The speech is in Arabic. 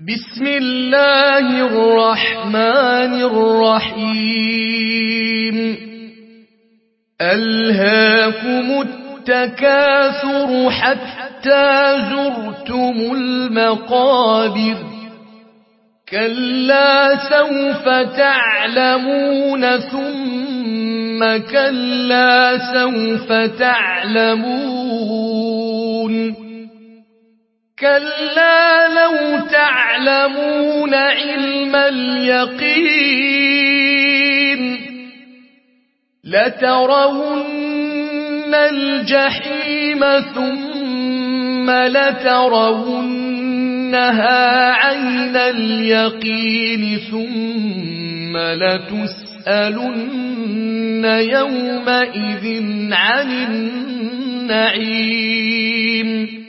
بسم الله الرحمن الرحيم ألهاكم التكاثر حتى زرتم المقابر كلا سوف تعلمون ثم كلا سوف تعلمون كلا لو تعلمون علم اليقين لترون الجحيم ثم لترونها عين اليقين ثم لتسألن يومئذ عن النعيم